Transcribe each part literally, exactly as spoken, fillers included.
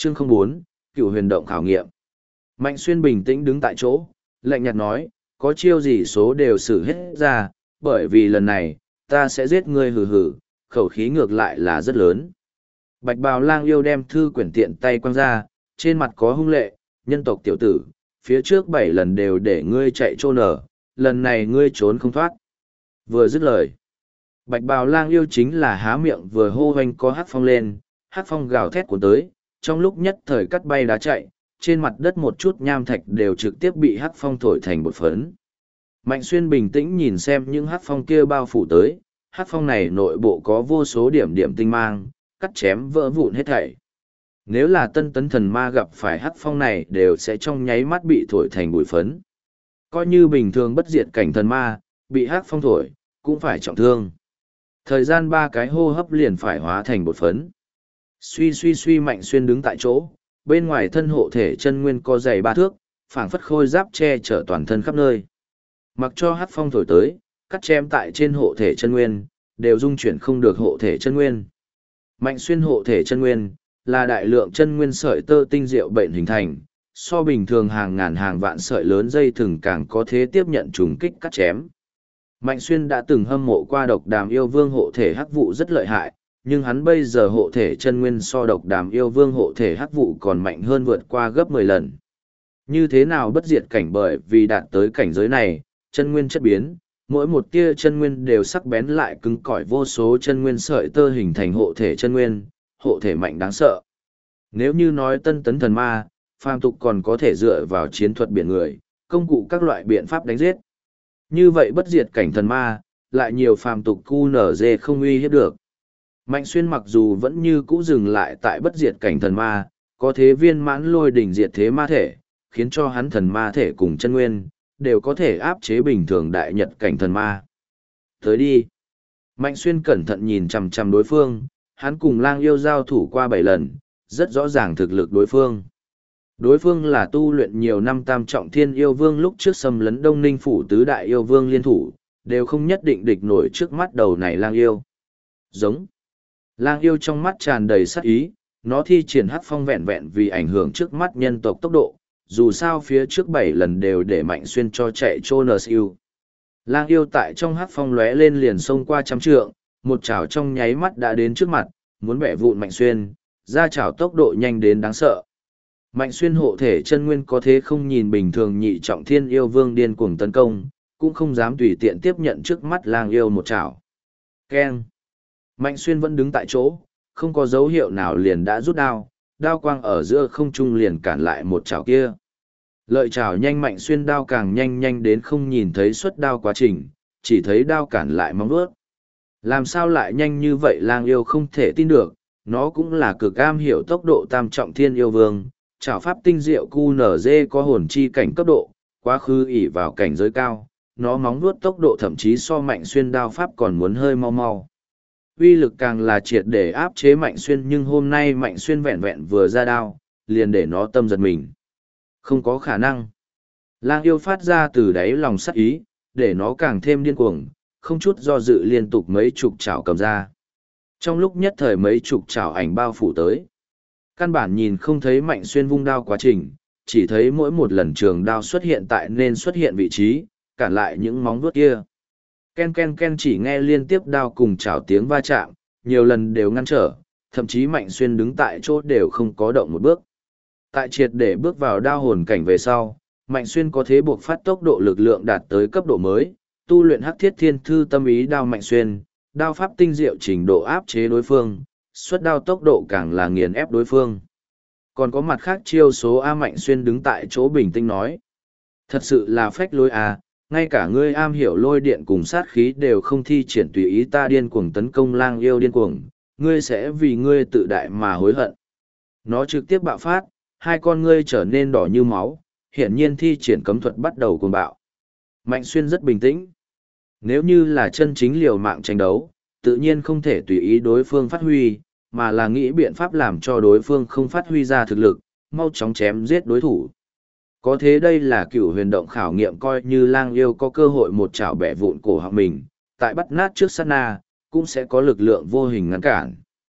Chương không bốn, Cựu huyền động khảo nghiệm. Mạnh Xuyên bình tĩnh đứng tại chỗ, lạnh nhạt nói, có chiêu gì số đều xử hết ra, bởi vì lần này, ta sẽ giết ngươi hừ hừ, khẩu khí ngược lại là rất lớn. Bạch bào lang yêu đem thư quyển tiện tay quăng ra, trên mặt có hung lệ, nhân tộc tiểu tử, phía trước bảy lần đều để ngươi chạy trôn ở, lần này ngươi trốn không thoát. Vừa dứt lời, bạch bào lang yêu chính là há miệng vừa hô hoanh có hát phong lên, hát phong gào thét cuốn tới, trong lúc nhất thời cắt bay đá chạy, trên mặt đất một chút nham thạch đều trực tiếp bị hát phong thổi thành bột phấn. Mạnh Xuyên bình tĩnh nhìn xem những hát phong kia bao phủ tới, hát phong này nội bộ có vô số điểm điểm tinh mang, cắt chém vỡ vụn hết thảy. Nếu là tân tấn thần ma gặp phải hát phong này đều sẽ trong nháy mắt bị thổi thành bụi phấn. Coi như bình thường bất diệt cảnh thần ma, bị hát phong thổi, cũng phải trọng thương. Thời gian ba cái hô hấp liền phải hóa thành bột phấn. Suy suy suy Mạnh Xuyên đứng tại chỗ, bên ngoài thân hộ thể chân nguyên có dày ba thước, phảng phất khôi giáp che chở toàn thân khắp nơi. Mặc cho hát phong thổi tới, cắt chém tại trên hộ thể chân nguyên, đều dung chuyển không được hộ thể chân nguyên. Mạnh Xuyên hộ thể chân nguyên, là đại lượng chân nguyên sợi tơ tinh diệu bệnh hình thành, so bình thường hàng ngàn hàng vạn sợi lớn dây thừng càng có thế tiếp nhận trùng kích cắt chém. Mạnh Xuyên đã từng hâm mộ qua độc đàm yêu vương hộ thể hắc vụ rất lợi hại, nhưng hắn bây giờ hộ thể chân nguyên so độc đàm yêu vương hộ thể hắc vụ còn mạnh hơn vượt qua gấp mười lần. Như thế nào bất diệt cảnh, bởi vì đạt tới cảnh giới này, chân nguyên chất biến, mỗi một tia chân nguyên đều sắc bén lại cứng cỏi, vô số chân nguyên sợi tơ hình thành hộ thể chân nguyên, hộ thể mạnh đáng sợ. Nếu như nói tân tấn thần ma, phàm tục còn có thể dựa vào chiến thuật biển người, công cụ các loại biện pháp đánh giết. Như vậy bất diệt cảnh thần ma, lại nhiều phàm tục cu nở dê không uy hiếp được. Mạnh Xuyên mặc dù vẫn như cũ dừng lại tại bất diệt cảnh thần ma, có thế viên mãn lôi đỉnh diệt thế ma thể, khiến cho hắn thần ma thể cùng chân nguyên, đều có thể áp chế bình thường đại nhật cảnh thần ma. Tới đi. Mạnh Xuyên cẩn thận nhìn chằm chằm đối phương, hắn cùng lang yêu giao thủ qua bảy lần, rất rõ ràng thực lực đối phương. Đối phương là tu luyện nhiều năm tam trọng thiên yêu vương, lúc trước xâm lấn Đông Ninh phủ tứ đại yêu vương liên thủ, đều không nhất định địch nổi trước mắt đầu này lang yêu. Giống. Lang yêu trong mắt tràn đầy sát ý, nó thi triển hắc phong vẹn vẹn vì ảnh hưởng trước mắt nhân tộc tốc độ, dù sao phía trước bảy lần đều để Mạnh Xuyên cho chạy trô nờ siêu. Lang yêu tại trong hắc phong lóe lên liền xông qua trăm trượng, một chảo trong nháy mắt đã đến trước mặt, muốn bẻ vụn Mạnh Xuyên, ra chảo tốc độ nhanh đến đáng sợ. Mạnh Xuyên hộ thể chân nguyên có thế không nhìn bình thường nhị trọng thiên yêu vương điên cuồng tấn công, cũng không dám tùy tiện tiếp nhận trước mắt lang yêu một chảo. Keng. Mạnh Xuyên vẫn đứng tại chỗ, không có dấu hiệu nào liền đã rút đao, đao quang ở giữa không trung liền cản lại một chảo kia. Lợi chảo nhanh, Mạnh Xuyên đao càng nhanh, nhanh đến không nhìn thấy xuất đao quá trình, chỉ thấy đao cản lại móng vuốt. Làm sao lại nhanh như vậy, lang yêu không thể tin được, nó cũng là cực am hiểu tốc độ tam trọng thiên yêu vương, chảo pháp tinh diệu cu nở dê có hồn chi cảnh cấp độ, quá khứ ỷ vào cảnh giới cao, nó móng vuốt tốc độ thậm chí so Mạnh Xuyên đao pháp còn muốn hơi mau mau. Uy lực càng là triệt để áp chế Mạnh Xuyên, nhưng hôm nay Mạnh Xuyên vẹn vẹn vừa ra đao, liền để nó tâm giật mình. Không có khả năng. Lang yêu phát ra từ đáy lòng sắc ý, để nó càng thêm điên cuồng, không chút do dự liên tục mấy chục chảo cầm ra. Trong lúc nhất thời mấy chục chảo ảnh bao phủ tới. Căn bản nhìn không thấy Mạnh Xuyên vung đao quá trình, chỉ thấy mỗi một lần trường đao xuất hiện tại nên xuất hiện vị trí, cản lại những móng vuốt kia. Ken ken ken, chỉ nghe liên tiếp đao cùng chảo tiếng va chạm, nhiều lần đều ngăn trở, thậm chí Mạnh Xuyên đứng tại chỗ đều không có động một bước. Tại triệt để bước vào đao hồn cảnh về sau, Mạnh Xuyên có thế buộc phát tốc độ lực lượng đạt tới cấp độ mới, tu luyện Hắc Thiết Thiên Thư tâm ý đao Mạnh Xuyên, đao pháp tinh diệu trình độ áp chế đối phương, xuất đao tốc độ càng là nghiền ép đối phương. Còn có mặt khác chiêu số A. Mạnh Xuyên đứng tại chỗ bình tĩnh nói. Thật sự là phách lối à, ngay cả ngươi am hiểu lôi điện cùng sát khí đều không thi triển, tùy ý ta điên cuồng tấn công lang yêu điên cuồng, ngươi sẽ vì ngươi tự đại mà hối hận. Nó trực tiếp bạo phát, hai con ngươi trở nên đỏ như máu, hiển nhiên thi triển cấm thuật bắt đầu cuồng bạo. Mạnh Xuyên rất bình tĩnh. Nếu như là chân chính liều mạng tranh đấu, tự nhiên không thể tùy ý đối phương phát huy, mà là nghĩ biện pháp làm cho đối phương không phát huy ra thực lực, mau chóng chém giết đối thủ. Có thế đây là Cựu huyền động khảo nghiệm, coi như lang yêu có cơ hội một chảo bẻ vụn cổ họng mình, tại bắt nát trước sát na, cũng sẽ có lực lượng vô hình ngăn cản.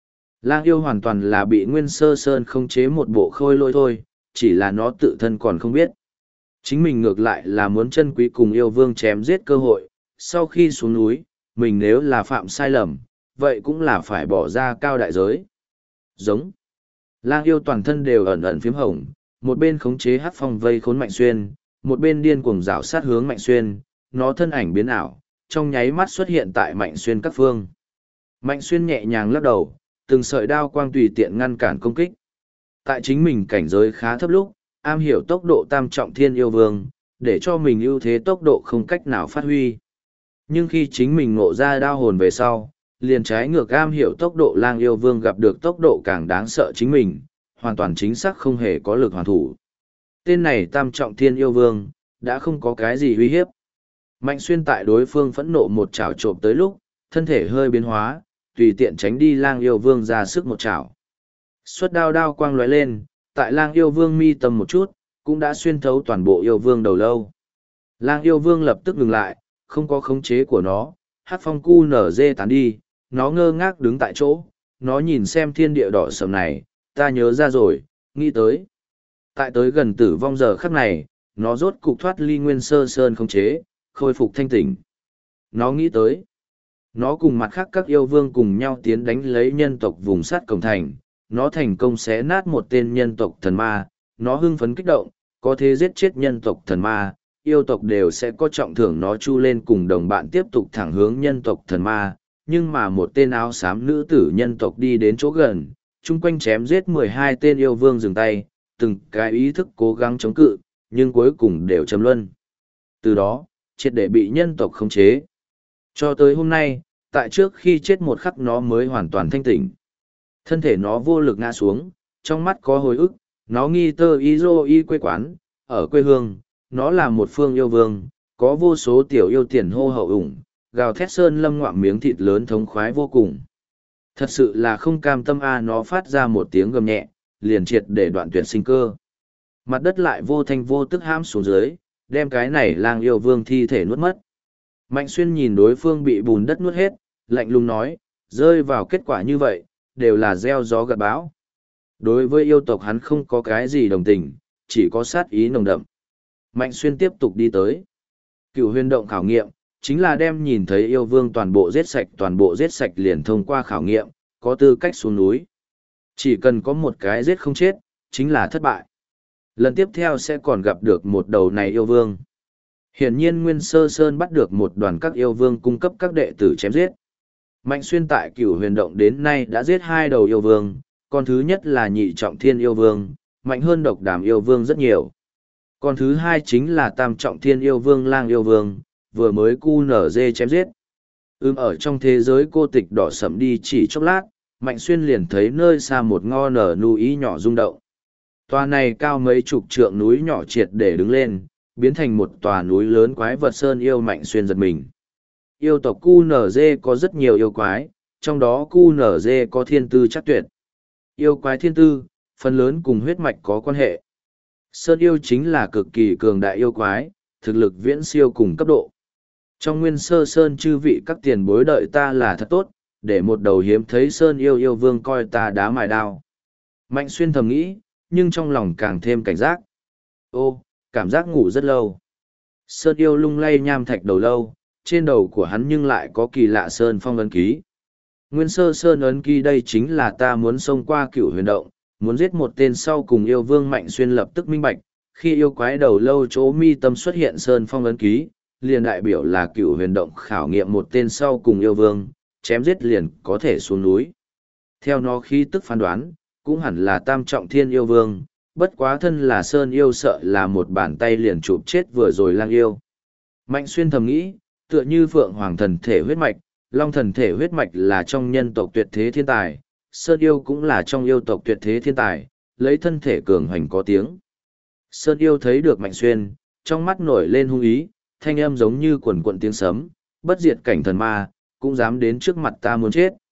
Lang yêu hoàn toàn là bị Nguyên Sơ Sơn khống chế một bộ khôi lỗi thôi, chỉ là nó tự thân còn không biết. Chính mình ngược lại là muốn chân quý cùng yêu vương chém giết cơ hội, sau khi xuống núi, mình nếu là phạm sai lầm, vậy cũng là phải bỏ ra cao đại giới. Giống. Lang yêu toàn thân đều ẩn ẩn phím hồng, một bên khống chế hát phong vây khốn Mạnh Xuyên, một bên điên cuồng rảo sát hướng Mạnh Xuyên, nó thân ảnh biến ảo, trong nháy mắt xuất hiện tại Mạnh Xuyên các phương. Mạnh Xuyên nhẹ nhàng lắc đầu, từng sợi đao quang tùy tiện ngăn cản công kích. Tại chính mình cảnh giới khá thấp lúc, am hiểu tốc độ tam trọng thiên yêu vương, để cho mình ưu thế tốc độ không cách nào phát huy. Nhưng khi chính mình ngộ ra đao hồn về sau, liền trái ngược am hiểu tốc độ lang yêu vương gặp được tốc độ càng đáng sợ chính mình, hoàn toàn chính xác không hề có lực hoàn thủ. Tên này tam trọng thiên yêu vương, đã không có cái gì uy hiếp. Mạnh Xuyên tại đối phương phẫn nộ một chảo trộm tới lúc, thân thể hơi biến hóa, tùy tiện tránh đi lang yêu vương ra sức một chảo. Xuất đao đao quang lóe lên, tại lang yêu vương mi tâm một chút, cũng đã xuyên thấu toàn bộ yêu vương đầu lâu. Lang yêu vương lập tức ngừng lại, không có khống chế của nó, hát phong cu nở dê tán đi, nó ngơ ngác đứng tại chỗ, nó nhìn xem thiên địa đỏ sầm này, ta nhớ ra rồi, nghĩ tới. Tại tới gần tử vong giờ khắc này, nó rốt cục thoát ly Nguyên Sơ Sơn khống chế, khôi phục thanh tỉnh. Nó nghĩ tới. Nó cùng mặt khác các yêu vương cùng nhau tiến đánh lấy nhân tộc vùng sát cổng thành, nó thành công xé nát một tên nhân tộc thần ma, nó hưng phấn kích động, có thế giết chết nhân tộc thần ma, yêu tộc đều sẽ có trọng thưởng nó chu lên cùng đồng bạn tiếp tục thẳng hướng nhân tộc thần ma, nhưng mà một tên áo xám nữ tử nhân tộc đi đến chỗ gần, chung quanh chém giết mười hai tên yêu vương dừng tay, từng cái ý thức cố gắng chống cự, nhưng cuối cùng đều chấm luân. Từ đó, triệt để bị nhân tộc khống chế. Cho tới hôm nay, tại trước khi chết một khắc nó mới hoàn toàn thanh tỉnh. Thân thể nó vô lực ngã xuống, trong mắt có hồi ức, nó nghi tơ y dô y quê quán, ở quê hương, nó là một phương yêu vương, có vô số tiểu yêu tiền hô hậu ủng, gào thét sơn lâm ngoạm miếng thịt lớn thống khoái vô cùng. Thật sự là không cam tâm a nó phát ra một tiếng gầm nhẹ, liền triệt để đoạn tuyệt sinh cơ. Mặt đất lại vô thanh vô tức hãm xuống dưới, đem cái này lang yêu vương thi thể nuốt mất. Mạnh Xuyên nhìn đối phương bị bùn đất nuốt hết, lạnh lùng nói, rơi vào kết quả như vậy, đều là gieo gió gặt bão. Đối với yêu tộc hắn không có cái gì đồng tình, chỉ có sát ý nồng đậm. Mạnh Xuyên tiếp tục đi tới. Cựu huyền động khảo nghiệm, chính là đem nhìn thấy yêu vương toàn bộ giết sạch toàn bộ giết sạch liền thông qua khảo nghiệm, có tư cách xuống núi. Chỉ cần có một cái giết không chết, chính là thất bại. Lần tiếp theo sẽ còn gặp được một đầu này yêu vương. Hiển nhiên Nguyên Sơ Sơn bắt được một đoàn các yêu vương cung cấp các đệ tử chém giết. Mạnh Xuyên tại Cửu Huyền Động đến nay đã giết hai đầu yêu vương, con thứ nhất là Nhị Trọng Thiên yêu vương, mạnh hơn Độc Đàm yêu vương rất nhiều. Con thứ hai chính là Tam Trọng Thiên yêu vương Lang yêu vương, vừa mới cu nở dê chém giết. Ưm ở trong thế giới cô tịch đỏ sẫm đi chỉ chốc lát, Mạnh Xuyên liền thấy nơi xa một ngo nở nu ý nhỏ rung động. Tòa này cao mấy chục trượng núi nhỏ triệt để đứng lên, biến thành một tòa núi lớn quái vật sơn yêu. Mạnh Xuyên giật mình. Yêu tộc cu nở dê có rất nhiều yêu quái, trong đó cu nở dê có thiên tư chắc tuyệt. Yêu quái thiên tư, phần lớn cùng huyết mạch có quan hệ. Sơn yêu chính là cực kỳ cường đại yêu quái, thực lực viễn siêu cùng cấp độ. Trong Nguyên Sơ Sơn chư vị các tiền bối đợi ta là thật tốt, để một đầu hiếm thấy Sơn yêu yêu vương coi ta đá mài đao. Mạnh Xuyên thầm nghĩ, nhưng trong lòng càng thêm cảnh giác. Ô, cảm giác ngủ rất lâu. Sơn yêu lung lay nham thạch đầu lâu, trên đầu của hắn nhưng lại có kỳ lạ Sơn phong ấn ký. Nguyên Sơ Sơn ấn ký đây chính là ta muốn xông qua Cửu Huyền Động, muốn giết một tên sau cùng yêu vương. Mạnh Xuyên lập tức minh bạch, khi yêu quái đầu lâu chỗ mi tâm xuất hiện Sơn phong ấn ký, liền đại biểu là Cửu Huyền Động khảo nghiệm một tên sau cùng yêu vương, chém giết liền có thể xuống núi. Theo nó khí tức phán đoán, cũng hẳn là Tam Trọng Thiên yêu vương, bất quá thân là Sơn yêu sợ là một bàn tay liền chụp chết vừa rồi Lang yêu. Mạnh Xuyên thầm nghĩ, tựa như Phượng Hoàng thần thể huyết mạch, Long thần thể huyết mạch là trong nhân tộc tuyệt thế thiên tài, Sơn yêu cũng là trong yêu tộc tuyệt thế thiên tài, lấy thân thể cường hoành có tiếng. Sơn yêu thấy được Mạnh Xuyên, trong mắt nổi lên hung ý, thanh âm giống như quần quận tiếng sấm, bất diệt cảnh thần ma, cũng dám đến trước mặt ta muốn chết.